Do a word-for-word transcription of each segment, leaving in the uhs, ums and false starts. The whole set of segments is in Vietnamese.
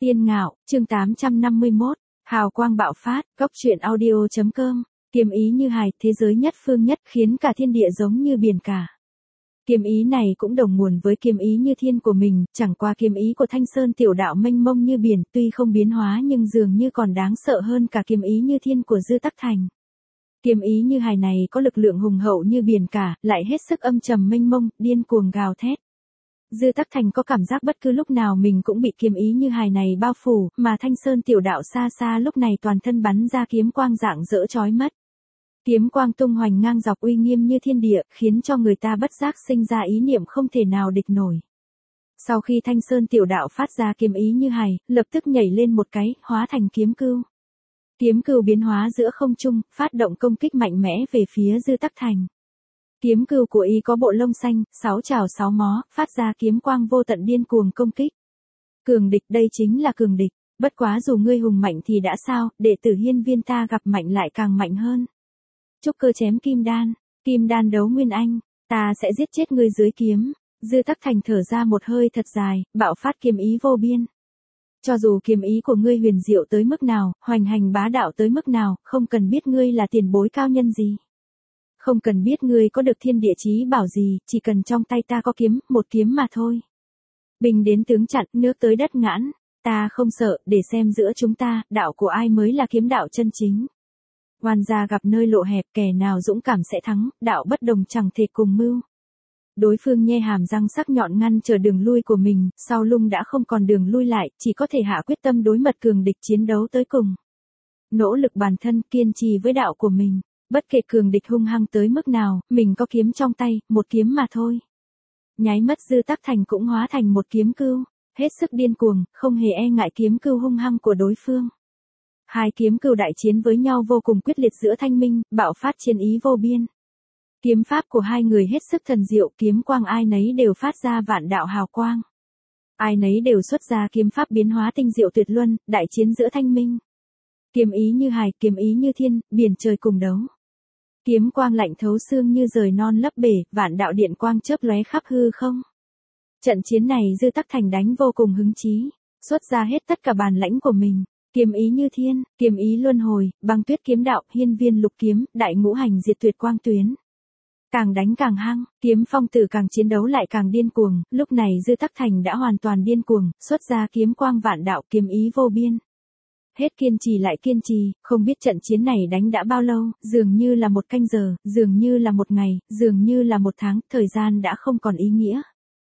Tiên Ngạo, chương tám trăm năm mươi mốt, hào quang bạo phát, góc truyện audio chấm com, kiếm ý như hài, thế giới nhất phương nhất, khiến cả thiên địa giống như biển cả. Kiếm ý này cũng đồng nguồn với kiếm ý như thiên của mình, chẳng qua kiếm ý của Thanh Sơn tiểu đạo mênh mông như biển, tuy không biến hóa nhưng dường như còn đáng sợ hơn cả kiếm ý như thiên của Dư Tắc Thành. Kiếm ý như hài này có lực lượng hùng hậu như biển cả, lại hết sức âm trầm mênh mông, điên cuồng gào thét. Dư Tắc Thành có cảm giác bất cứ lúc nào mình cũng bị kiếm ý như hài này bao phủ, mà Thanh Sơn tiểu đạo xa xa lúc này toàn thân bắn ra kiếm quang rạng rỡ chói mắt. Kiếm quang tung hoành ngang dọc uy nghiêm như thiên địa, khiến cho người ta bất giác sinh ra ý niệm không thể nào địch nổi. Sau khi Thanh Sơn tiểu đạo phát ra kiếm ý như hài, lập tức nhảy lên một cái, hóa thành kiếm cưu. Kiếm cưu biến hóa giữa không trung, phát động công kích mạnh mẽ về phía Dư Tắc Thành. Kiếm cưu của y có bộ lông xanh, sáu trảo sáu mó, phát ra kiếm quang vô tận điên cuồng công kích. Cường địch, đây chính là cường địch, bất quá dù ngươi hùng mạnh thì đã sao, đệ tử Hiên Viên ta gặp mạnh lại càng mạnh hơn. Trúc cơ chém kim đan, kim đan đấu nguyên anh, ta sẽ giết chết ngươi dưới kiếm. Dư Tắc Thành thở ra một hơi thật dài, bạo phát kiếm ý vô biên. Cho dù kiếm ý của ngươi huyền diệu tới mức nào, hoành hành bá đạo tới mức nào, không cần biết ngươi là tiền bối cao nhân gì. Không cần biết ngươi có được thiên địa chí bảo gì, chỉ cần trong tay ta có kiếm, một kiếm mà thôi. Bình đến tướng chặn, nước tới đất ngãn, ta không sợ, để xem giữa chúng ta, đạo của ai mới là kiếm đạo chân chính. Oan gia gặp nơi lộ hẹp, kẻ nào dũng cảm sẽ thắng, đạo bất đồng chẳng thể cùng mưu. Đối phương nhe hàm răng sắc nhọn ngăn trở đường lui của mình, sau lưng đã không còn đường lui lại, chỉ có thể hạ quyết tâm đối mặt cường địch chiến đấu tới cùng. Nỗ lực bản thân, kiên trì với đạo của mình. Bất kể cường địch hung hăng tới mức nào, mình có kiếm trong tay, một kiếm mà thôi. Nháy mắt Dư Tắc Thành cũng hóa thành một kiếm cưu, hết sức điên cuồng, không hề e ngại kiếm cưu hung hăng của đối phương. Hai kiếm cưu đại chiến với nhau vô cùng quyết liệt giữa thanh minh, bạo phát chiến ý vô biên. Kiếm pháp của hai người hết sức thần diệu, kiếm quang ai nấy đều phát ra vạn đạo hào quang. Ai nấy đều xuất ra kiếm pháp biến hóa tinh diệu tuyệt luân, đại chiến giữa thanh minh. Kiếm ý như hài, kiếm ý như thiên, biển trời cùng đấu. Kiếm quang lạnh thấu xương như rời non lấp bể, vạn đạo điện quang chớp lóe khắp hư không. Trận chiến này Dư Tắc Thành đánh vô cùng hứng chí, xuất ra hết tất cả bản lãnh của mình. Kiếm ý như thiên, kiếm ý luân hồi, băng tuyết kiếm đạo, hiên viên lục kiếm, đại ngũ hành diệt tuyệt quang tuyến. Càng đánh càng hăng, kiếm phong tử càng chiến đấu lại càng điên cuồng, lúc này Dư Tắc Thành đã hoàn toàn điên cuồng, xuất ra kiếm quang vạn đạo, kiếm ý vô biên. Hết kiên trì lại kiên trì, không biết trận chiến này đánh đã bao lâu, dường như là một canh giờ, dường như là một ngày, dường như là một tháng, thời gian đã không còn ý nghĩa.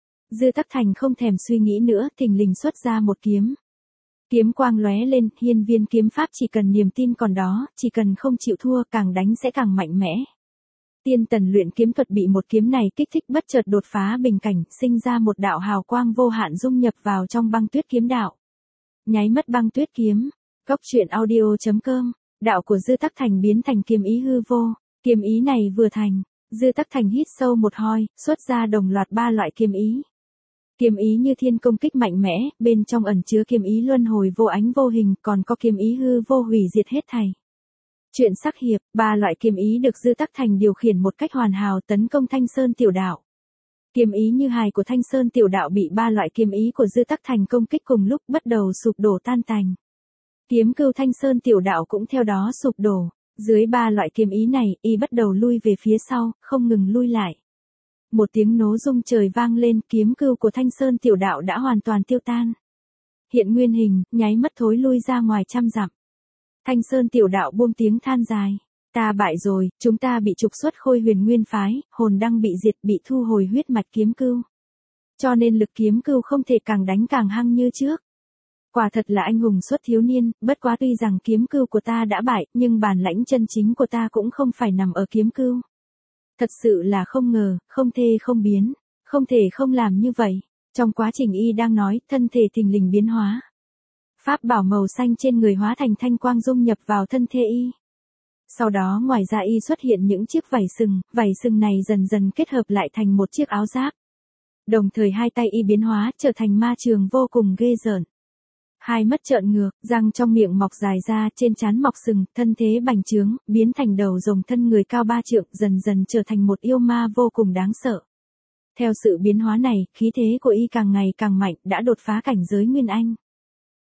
Dư Tắc Thành không thèm suy nghĩ nữa, thình lình xuất ra một kiếm. Kiếm quang lóe lên, hiên viên kiếm pháp chỉ cần niềm tin còn đó, chỉ cần không chịu thua, càng đánh sẽ càng mạnh mẽ. Tiên tần luyện kiếm thuật bị một kiếm này kích thích bất chợt đột phá bình cảnh, sinh ra một đạo hào quang vô hạn dung nhập vào trong băng tuyết kiếm đạo. Nháy mắt băng tuyết kiếm. Góc truyện audio chấm com, đạo của Dư Tắc Thành biến thành kiếm ý hư vô, kiếm ý này vừa thành, Dư Tắc Thành hít sâu một hơi, xuất ra đồng loạt ba loại kiếm ý. Kiếm ý như thiên công kích mạnh mẽ, bên trong ẩn chứa kiếm ý luân hồi vô ánh vô hình, còn có kiếm ý hư vô hủy diệt hết thảy. Chuyện sắc hiệp, ba loại kiếm ý được Dư Tắc Thành điều khiển một cách hoàn hảo tấn công Thanh Sơn tiểu đạo. Kiếm ý như hài của Thanh Sơn tiểu đạo bị ba loại kiếm ý của Dư Tắc Thành công kích cùng lúc bắt đầu sụp đổ tan tành. Kiếm cưu Thanh Sơn tiểu đạo cũng theo đó sụp đổ, dưới ba loại kiếm ý này, y bắt đầu lui về phía sau, không ngừng lui lại. Một tiếng nổ rung trời vang lên, kiếm cưu của Thanh Sơn tiểu đạo đã hoàn toàn tiêu tan. Hiện nguyên hình, nháy mắt thối lui ra ngoài trăm dặm. Thanh Sơn tiểu đạo buông tiếng than dài, ta bại rồi, chúng ta bị trục xuất Khôi Huyền Nguyên phái, hồn đăng bị diệt, bị thu hồi huyết mạch kiếm cưu. Cho nên lực kiếm cưu không thể càng đánh càng hăng như trước. Quả thật là anh hùng xuất thiếu niên, bất quá tuy rằng kiếm cưu của ta đã bại, nhưng bản lãnh chân chính của ta cũng không phải nằm ở kiếm cưu. Thật sự là không ngờ, không thể không biến, không thể không làm như vậy. Trong quá trình y đang nói, thân thể thình lình biến hóa. Pháp bảo màu xanh trên người hóa thành thanh quang dung nhập vào thân thể y. Sau đó ngoài ra y xuất hiện những chiếc vảy sừng, vảy sừng này dần dần kết hợp lại thành một chiếc áo giáp. Đồng thời hai tay y biến hóa trở thành ma trường vô cùng ghê rợn. Hai mắt trợn ngược, răng trong miệng mọc dài ra, trên trán mọc sừng, thân thế bành trướng, biến thành đầu rồng thân người cao ba trượng, dần dần trở thành một yêu ma vô cùng đáng sợ. Theo sự biến hóa này, khí thế của y càng ngày càng mạnh, đã đột phá cảnh giới Nguyên Anh.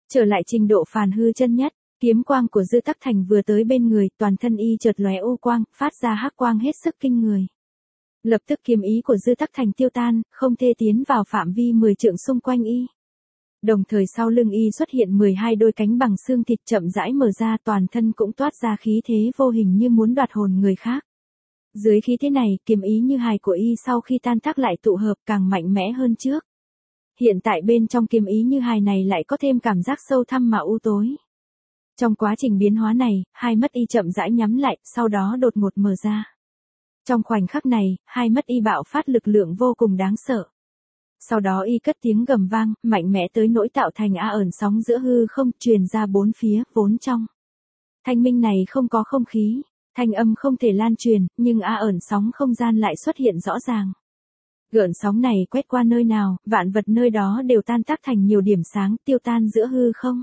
Trở lại trình độ phàn hư chân nhất, kiếm quang của Dư Tắc Thành vừa tới bên người, toàn thân y chợt lóe u quang, phát ra hắc quang hết sức kinh người. Lập tức kiếm ý của Dư Tắc Thành tiêu tan, không thể tiến vào phạm vi mười trượng xung quanh y. Đồng thời sau lưng y xuất hiện mười hai đôi cánh bằng xương thịt chậm rãi mở ra, toàn thân cũng toát ra khí thế vô hình như muốn đoạt hồn người khác. Dưới khí thế này, kiếm ý như hài của y sau khi tan tác lại tụ hợp càng mạnh mẽ hơn trước. Hiện tại bên trong kiếm ý như hài này lại có thêm cảm giác sâu thẳm mà u tối. Trong quá trình biến hóa này, hai mắt y chậm rãi nhắm lại, sau đó đột ngột mở ra. Trong khoảnh khắc này, hai mắt y bạo phát lực lượng vô cùng đáng sợ. Sau đó y cất tiếng gầm vang, mạnh mẽ tới nỗi tạo thành a ẩn sóng giữa hư không, truyền ra bốn phía, vốn trong thanh minh này không có không khí, thanh âm không thể lan truyền, nhưng a ẩn sóng không gian lại xuất hiện rõ ràng. Gợn sóng này quét qua nơi nào, vạn vật nơi đó đều tan tác thành nhiều điểm sáng, tiêu tan giữa hư không.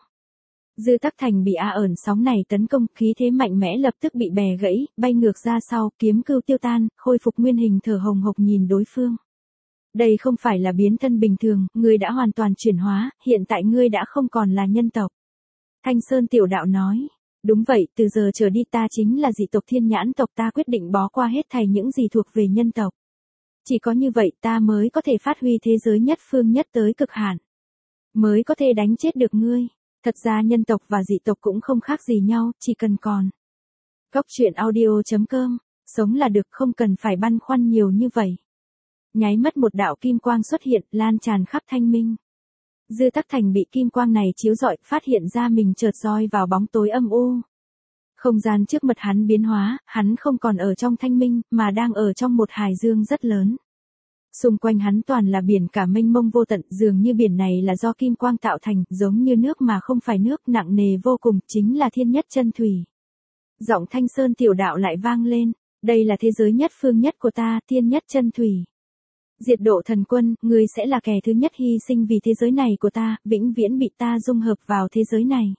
Dư Tắc Thành bị a ẩn sóng này tấn công, khí thế mạnh mẽ lập tức bị bè gãy, bay ngược ra sau, kiếm cưu tiêu tan, khôi phục nguyên hình thở hồng hộc nhìn đối phương. Đây không phải là biến thân bình thường, ngươi đã hoàn toàn chuyển hóa, hiện tại ngươi đã không còn là nhân tộc. Thanh Sơn tiểu đạo nói, đúng vậy, từ giờ trở đi ta chính là dị tộc Thiên Nhãn tộc, ta quyết định bó qua hết thảy những gì thuộc về nhân tộc. Chỉ có như vậy ta mới có thể phát huy thế giới nhất phương nhất tới cực hạn. Mới có thể đánh chết được ngươi. Thật ra nhân tộc và dị tộc cũng không khác gì nhau, chỉ cần còn. Cốc truyện audio chấm com, sống là được, không cần phải băn khoăn nhiều như vậy. Nháy mắt một đạo kim quang xuất hiện, lan tràn khắp thanh minh. Dư Tắc Thành bị kim quang này chiếu rọi, phát hiện ra mình chợt roi vào bóng tối âm u. Không gian trước mặt hắn biến hóa, hắn không còn ở trong thanh minh, mà đang ở trong một hải dương rất lớn. Xung quanh hắn toàn là biển cả mênh mông vô tận, dường như biển này là do kim quang tạo thành, giống như nước mà không phải nước, nặng nề vô cùng, chính là thiên nhất chân thủy. Giọng Thanh Sơn tiểu đạo lại vang lên, đây là thế giới nhất phương nhất của ta, thiên nhất chân thủy. Diệt độ thần quân, ngươi sẽ là kẻ thứ nhất hy sinh vì thế giới này của ta, vĩnh viễn bị ta dung hợp vào thế giới này.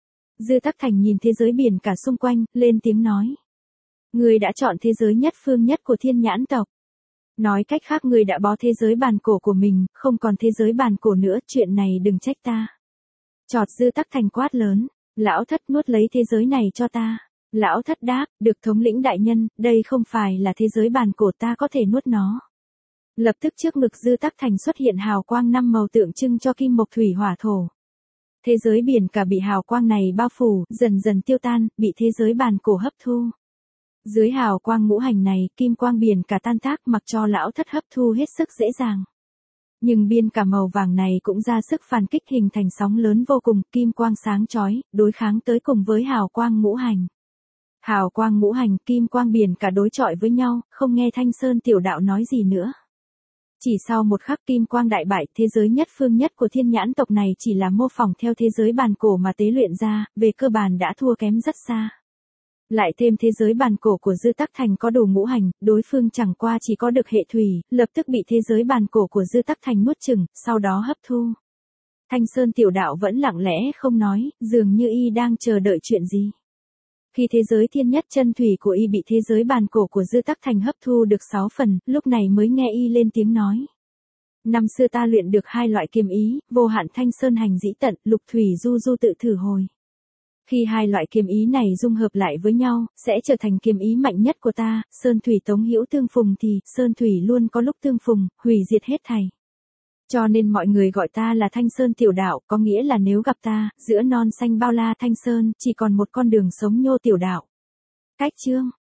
Dư Tắc Thành nhìn thế giới biển cả xung quanh, lên tiếng nói. Ngươi đã chọn thế giới nhất phương nhất của Thiên Nhãn tộc. Nói cách khác ngươi đã bó thế giới bàn cổ của mình, không còn thế giới bàn cổ nữa, chuyện này đừng trách ta. Chọt Dư Tắc Thành quát lớn, lão thất nuốt lấy thế giới này cho ta. Lão thất đáp, được thống lĩnh đại nhân, đây không phải là thế giới bàn cổ, ta có thể nuốt nó. Lập tức trước ngực Dư Tắc Thành xuất hiện hào quang năm màu tượng trưng cho kim mộc thủy hỏa thổ. Thế giới biển cả bị hào quang này bao phủ, dần dần tiêu tan, bị thế giới bàn cổ hấp thu. Dưới hào quang ngũ hành này, kim quang biển cả tan tác, mặc cho lão thất hấp thu hết sức dễ dàng. Nhưng biên cả màu vàng này cũng ra sức phản kích, hình thành sóng lớn vô cùng, kim quang sáng chói, đối kháng tới cùng với hào quang ngũ hành. Hào quang ngũ hành, kim quang biển cả đối chọi với nhau, không nghe Thanh Sơn tiểu đạo nói gì nữa. Chỉ sau một khắc kim quang đại bại, thế giới nhất phương nhất của Thiên Nhãn tộc này chỉ là mô phỏng theo thế giới bàn cổ mà tế luyện ra, về cơ bản đã thua kém rất xa. Lại thêm thế giới bàn cổ của Dư Tắc Thành có đủ ngũ hành, đối phương chẳng qua chỉ có được hệ thủy, lập tức bị thế giới bàn cổ của Dư Tắc Thành nuốt chửng, sau đó hấp thu. Thanh Sơn tiểu đạo vẫn lặng lẽ không nói, dường như y đang chờ đợi chuyện gì. Khi thế giới thiên nhất chân thủy của y bị thế giới bàn cổ của Dư Tắc Thành hấp thu được sáu phần, lúc này mới nghe y lên tiếng nói. Năm xưa ta luyện được hai loại kiếm ý, vô hạn thanh sơn hành dĩ tận, lục thủy du du tự thử hồi. Khi hai loại kiếm ý này dung hợp lại với nhau, sẽ trở thành kiếm ý mạnh nhất của ta, sơn thủy tống hữu tương phùng thì, sơn thủy luôn có lúc tương phùng, hủy diệt hết thảy. Cho nên mọi người gọi ta là Thanh Sơn tiểu đạo, có nghĩa là nếu gặp ta, giữa non xanh bao la Thanh Sơn, chỉ còn một con đường sống nhô tiểu đạo. Cách chương